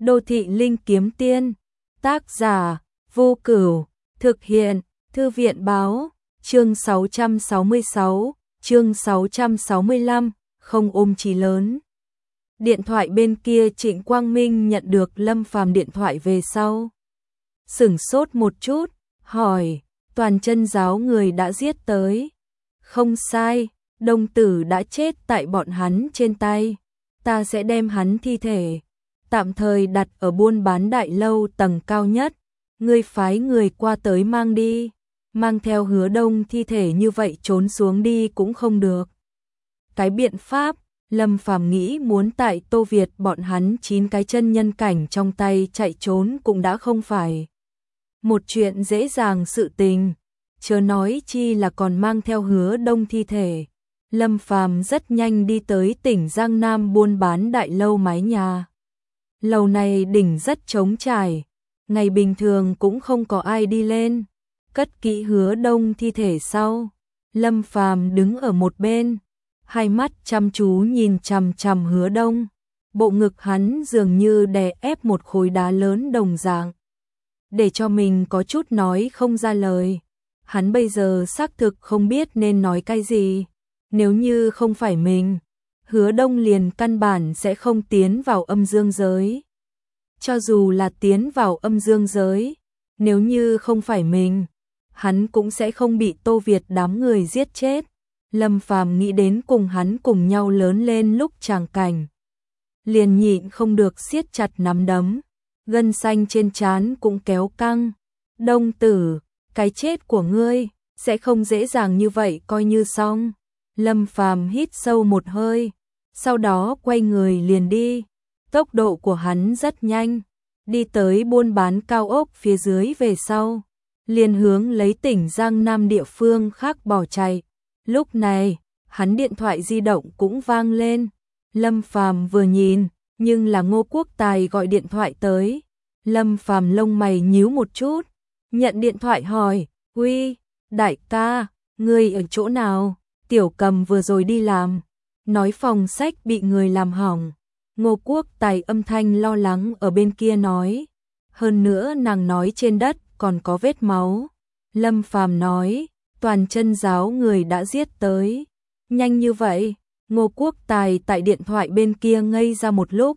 Đô thị linh kiếm tiên, tác giả Vô Cửu, thực hiện Thư viện báo, chương 666, chương 665, không ôm chí lớn. Điện thoại bên kia Trịnh Quang Minh nhận được Lâm Phàm điện thoại về sau. Sửng sốt một chút, hỏi, Toàn Chân giáo người đã giết tới. Không sai, đồng tử đã chết tại bọn hắn trên tay. Ta sẽ đem hắn thi thể tạm thời đặt ở buôn bán đại lâu tầng cao nhất. Ngươi phái người qua tới mang đi. Mang theo Hứa Đông thi thể như vậy trốn xuống đi cũng không được. Cái biện pháp, Lâm Phàm nghĩ muốn tại Tô Việt bọn hắn 9 cái chân nhân cảnh trong tay chạy trốn cũng đã không phải một chuyện dễ dàng sự tình, chớ nói chi là còn mang theo Hứa Đông thi thể. Lâm Phàm rất nhanh đi tới tỉnh Giang Nam buôn bán đại lâu mái nhà. Lầu này đỉnh rất trống trải, ngày bình thường cũng không có ai đi lên. Cất kỹ Hứa Đông thi thể sau, Lâm Phàm đứng ở một bên, hai mắt chăm chú nhìn chằm chằm Hứa Đông. Bộ ngực hắn dường như đè ép một khối đá lớn đồng dạng, để cho mình có chút nói không ra lời. Hắn bây giờ xác thực không biết nên nói cái gì. Nếu như không phải mình, Hứa Đông liền căn bản sẽ không tiến vào âm dương giới. Cho dù là tiến vào âm dương giới, nếu như không phải mình, hắn cũng sẽ không bị Tô Việt đám người giết chết. Lâm Phàm nghĩ đến cùng hắn cùng nhau lớn lên lúc tràng cảnh, liền nhịn không được siết chặt nắm đấm, gân xanh trên trán cũng kéo căng. Đông tử, cái chết của ngươi sẽ không dễ dàng như vậy coi như xong. Lâm Phàm hít sâu một hơi, sau đó quay người liền đi. Tốc độ của hắn rất nhanh, đi tới buôn bán cao ốc phía dưới về sau, liền hướng lấy tỉnh Giang Nam địa phương khác bỏ chạy. Lúc này, hắn điện thoại di động cũng vang lên. Lâm Phàm vừa nhìn, nhưng là Ngô Quốc Tài gọi điện thoại tới. Lâm Phàm lông mày nhíu một chút, nhận điện thoại hỏi, "Uy, đại ca, ngươi ở chỗ nào? Tiểu Cầm vừa rồi đi làm, nói phòng sách bị người làm hỏng." Ngô Quốc Tài âm thanh lo lắng ở bên kia nói, hơn nữa nàng nói trên đất còn có vết máu. Lâm Phàm nói, Toàn Chân giáo người đã giết tới. Nhanh như vậy? Ngô Quốc Tài tại điện thoại bên kia ngây ra một lúc,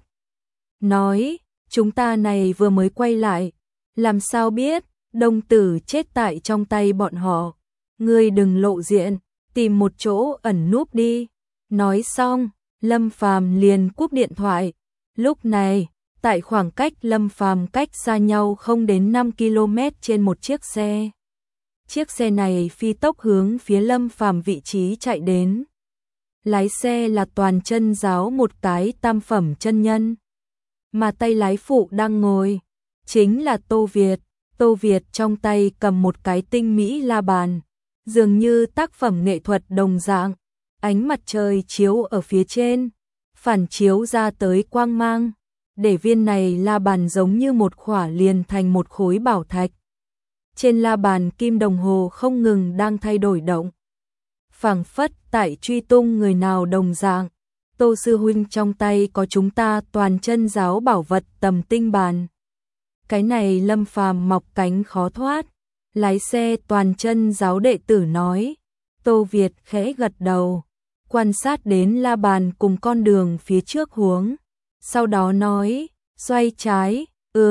nói, chúng ta này vừa mới quay lại, làm sao biết Đông tử chết tại trong tay bọn họ. Ngươi đừng lộ diện, tìm một chỗ ẩn núp đi. Nói xong, Lâm Phàm liền cúp điện thoại. Lúc này, tại khoảng cách Lâm Phàm cách xa nhau không đến 5 km trên một chiếc xe. Chiếc xe này phi tốc hướng phía Lâm Phàm vị trí chạy đến. Lái xe là Toàn Chân giáo một cái tam phẩm chân nhân, mà tay lái phụ đang ngồi chính là Tô Việt. Tô Việt trong tay cầm một cái tinh mỹ la bàn, dường như tác phẩm nghệ thuật đồng dạng. Ánh mặt trời chiếu ở phía trên, phản chiếu ra tới quang mang, để viên này la bàn giống như một khỏa liền thành một khối bảo thạch. Trên la bàn kim đồng hồ không ngừng đang thay đổi động, phảng phất tại truy tung người nào đồng dạng. Tô sư huynh trong tay có chúng ta Toàn Chân giáo bảo vật tầm tinh bàn. Cái này Lâm Phàm mọc cánh khó thoát. Lái xe Toàn Chân giáo đệ tử nói. Tô Việt khẽ gật đầu, quan sát đến la bàn cùng con đường phía trước hướng, sau đó nói, xoay trái.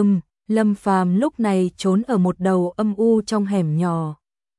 Lâm Phàm lúc này trốn ở một đầu âm u trong hẻm nhỏ.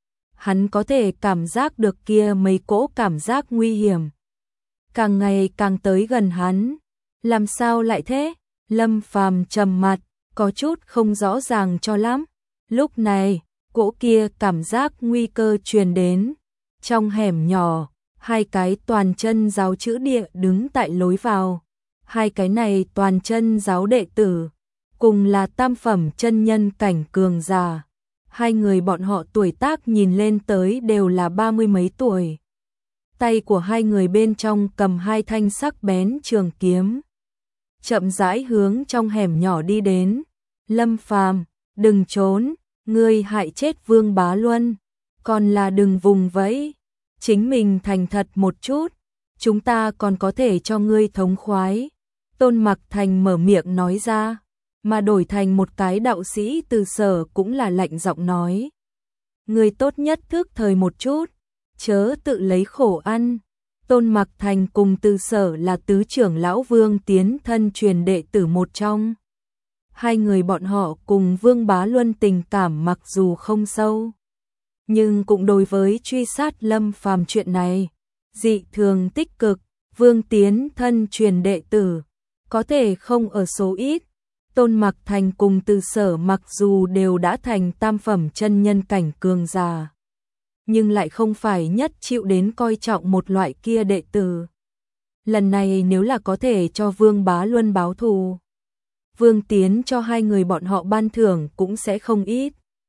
Hắn có thể cảm giác được kia mấy cỗ cảm giác nguy hiểm càng ngày càng tới gần hắn. Làm sao lại thế? Lâm Phàm trầm mặt, có chút không rõ ràng cho lắm. Lúc này, cỗ kia cảm giác nguy cơ truyền đến. Trong hẻm nhỏ, hai cái Toàn Chân giáo chữ địa đứng tại lối vào. Hai cái này Toàn Chân giáo đệ tử, cùng là tam phẩm chân nhân cảnh cường giả. Hai người bọn họ tuổi tác nhìn lên tới đều là 30 mấy tuổi. Tay của hai người bên trong cầm hai thanh sắc bén trường kiếm, chậm rãi hướng trong hẻm nhỏ đi đến. Lâm Phàm, đừng trốn, ngươi hại chết Vương Bá Luân, còn là đừng vùng vẫy, chính mình thành thật một chút, chúng ta còn có thể cho ngươi thống khoái. Tôn Mặc Thành mở miệng nói ra. mà đổi thành một cái đạo sĩ Từ Sở cũng là lạnh giọng nói. Người tốt nhất thức thời một chút, chớ tự lấy khổ ăn. Tôn Mặc Thành cùng Từ Sở là tứ trưởng lão Vương Tiến thân truyền đệ tử một trong. Hai người bọn họ cùng Vương Bá Luân tình cảm mặc dù không sâu, nhưng cũng đối với truy sát Lâm Phàm chuyện này dị thường tích cực. Vương Tiến thân truyền đệ tử có thể không ở số ít. Tôn Mặc Thành cùng Từ Sở mặc dù đều đã thành tam phẩm chân nhân cảnh cường giả, nhưng lại không phải nhất chịu đến coi trọng một loại kia đệ tử. Lần này nếu là có thể cho Vương Bá Luân báo thù, Vương Tiến cho hai người bọn họ ban thưởng cũng sẽ không ít.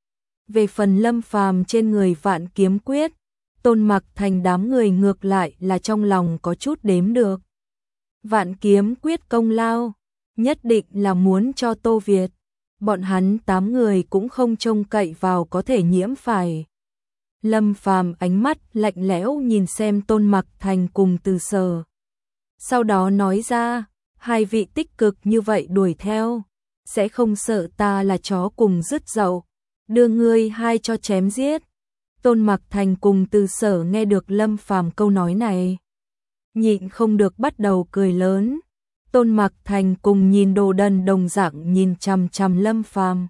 Về phần Lâm Phàm trên người Vạn Kiếm Quyết, Tôn Mặc Thành đám người ngược lại là trong lòng có chút đếm được. Vạn Kiếm Quyết công lao nhất định là muốn cho Tô Việt, bọn hắn 8 người cũng không trông cậy vào có thể nhiễm phải. Lâm Phàm ánh mắt lạnh lẽo nhìn xem Tôn Mặc Thành cùng Từ Sở. Sau đó nói ra, hai vị tích cực như vậy đuổi theo, sẽ không sợ ta là chó cùng rứt dậu, đưa ngươi hai cho chém giết. Tôn Mặc Thành cùng Từ Sở nghe được Lâm Phàm câu nói này, nhịn không được bắt đầu cười lớn. Tôn Mặc Thành cùng nhìn Đồ Đần đồng dạng nhìn chằm chằm Lâm Phàm,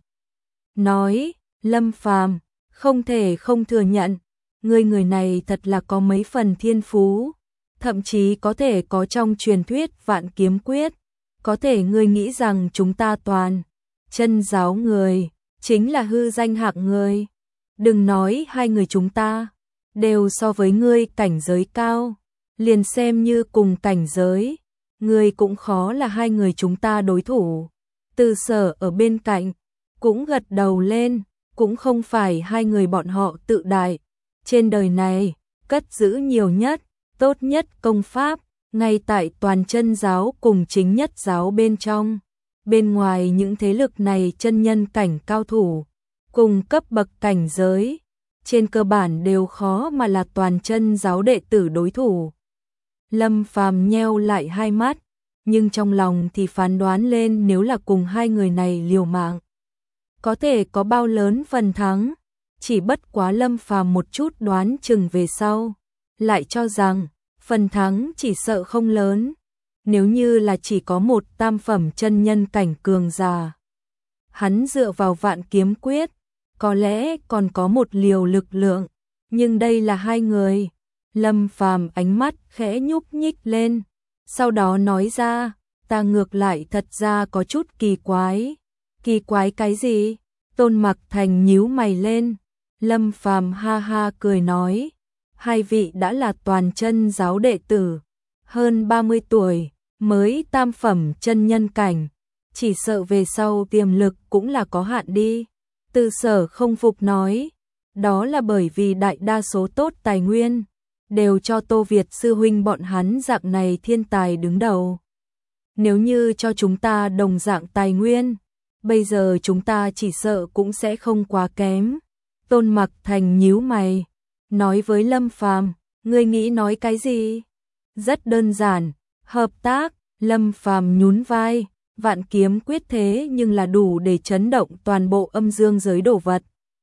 nói: Lâm Phàm, không thể không thừa nhận, ngươi người này thật là có mấy phần thiên phú, thậm chí có thể có trong truyền thuyết Vạn Kiếm Quyết, có thể ngươi nghĩ rằng chúng ta toàn chân giáo người chính là hư danh hạng người. Đừng nói hai người chúng ta đều so với ngươi cảnh giới cao, liền xem như cùng cảnh giới, ngươi cũng khó là hai người chúng ta đối thủ. Từ Sở ở bên cạnh cũng gật đầu lên, cũng không phải hai người bọn họ tự đại, trên đời này cất giữ nhiều nhất, tốt nhất công pháp, ngay tại toàn chân giáo cùng chính nhất giáo bên trong. Bên ngoài những thế lực này chân nhân cảnh cao thủ, cùng cấp bậc cảnh giới, trên cơ bản đều khó mà là toàn chân giáo đệ tử đối thủ. Lâm Phàm nheo lại hai mắt, nhưng trong lòng thì phán đoán lên nếu là cùng hai người này liều mạng, có thể có bao lớn phần thắng. Chỉ bất quá Lâm Phàm một chút đoán chừng về sau, lại cho rằng phần thắng chỉ sợ không lớn. Nếu như là chỉ có một tam phẩm chân nhân cảnh cường giả, hắn dựa vào Vạn Kiếm Quyết, có lẽ còn có một liều lực lượng, nhưng đây là hai người. Lâm Phàm ánh mắt khẽ nhúc nhích lên, sau đó nói ra, ta ngược lại thật ra có chút kỳ quái. Kỳ quái cái gì? Tôn Mặc Thành nhíu mày lên. Lâm Phàm ha ha cười nói, hai vị đã là toàn chân giáo đệ tử, hơn 30 tuổi, mới tam phẩm chân nhân cảnh, chỉ sợ về sau tiềm lực cũng là có hạn đi. Từ Sở không phục nói, đó là bởi vì đại đa số tốt tài nguyên đều cho Tô Việt sư huynh bọn hắn dạng này thiên tài đứng đầu. Nếu như cho chúng ta đồng dạng tài nguyên, bây giờ chúng ta chỉ sợ cũng sẽ không quá kém. Tôn Mặc Thành nhíu mày, nói với Lâm Phàm, ngươi nghĩ nói cái gì? Rất đơn giản, hợp tác. Lâm Phàm nhún vai, Vạn Kiếm Quyết thế nhưng là đủ để chấn động toàn bộ âm dương giới đồ vật.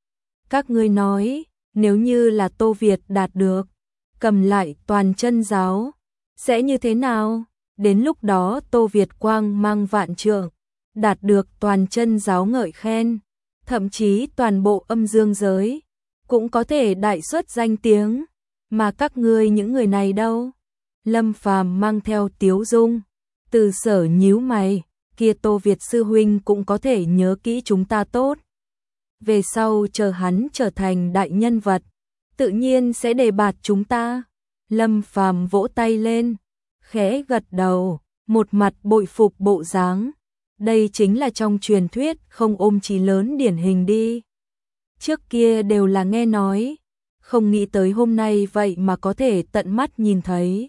Các ngươi nói, nếu như là Tô Việt đạt được, cầm lại toàn chân giáo, sẽ như thế nào? Đến lúc đó Tô Việt quang mang vạn trượng, đạt được toàn chân giáo ngợi khen, thậm chí toàn bộ âm dương giới cũng có thể đại xuất danh tiếng, mà các ngươi những người này đâu? Lâm Phàm mang theo tiếu dung. Từ Sở nhíu mày, kia Tô Việt sư huynh cũng có thể nhớ kỹ chúng ta tốt. Về sau chờ hắn trở thành đại nhân vật, tự nhiên sẽ đề bạt chúng ta. Lâm Phàm vỗ tay lên, khẽ gật đầu, một mặt bội phục bộ dáng. Đây chính là trong truyền thuyết không ôm chí lớn điển hình đi. Trước kia đều là nghe nói, không nghĩ tới hôm nay vậy mà có thể tận mắt nhìn thấy.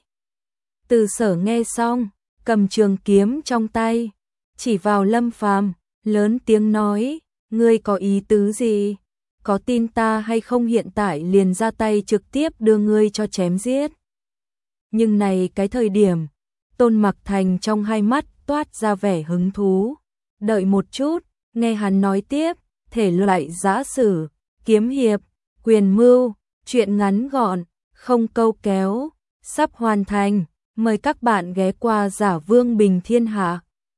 Từ Sở nghe xong, cầm trường kiếm trong tay, chỉ vào Lâm Phàm, lớn tiếng nói, ngươi có ý tứ gì? Có tin ta hay không hiện tại liền ra tay trực tiếp đưa ngươi cho chém giết? Nhưng này cái thời điểm, Tôn Mặc Thành trong hai mắt toát ra vẻ hứng thú, Đợi một chút, nghe hắn nói tiếp, thể loại giã sử, kiếm hiệp, quyền mưu, truyện ngắn gọn, không câu kéo, sắp hoàn thành. Mời các bạn ghé qua Giả Vương Bình Thiên Hạ.